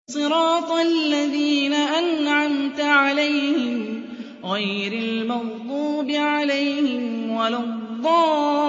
صِرَاطَ الَّذِينَ أَنْعَمْتَ عَلَيْهِمْ غَيْرِ الْمَغْضُوبِ عَلَيْهِمْ وَلَا الضَّالِّينَ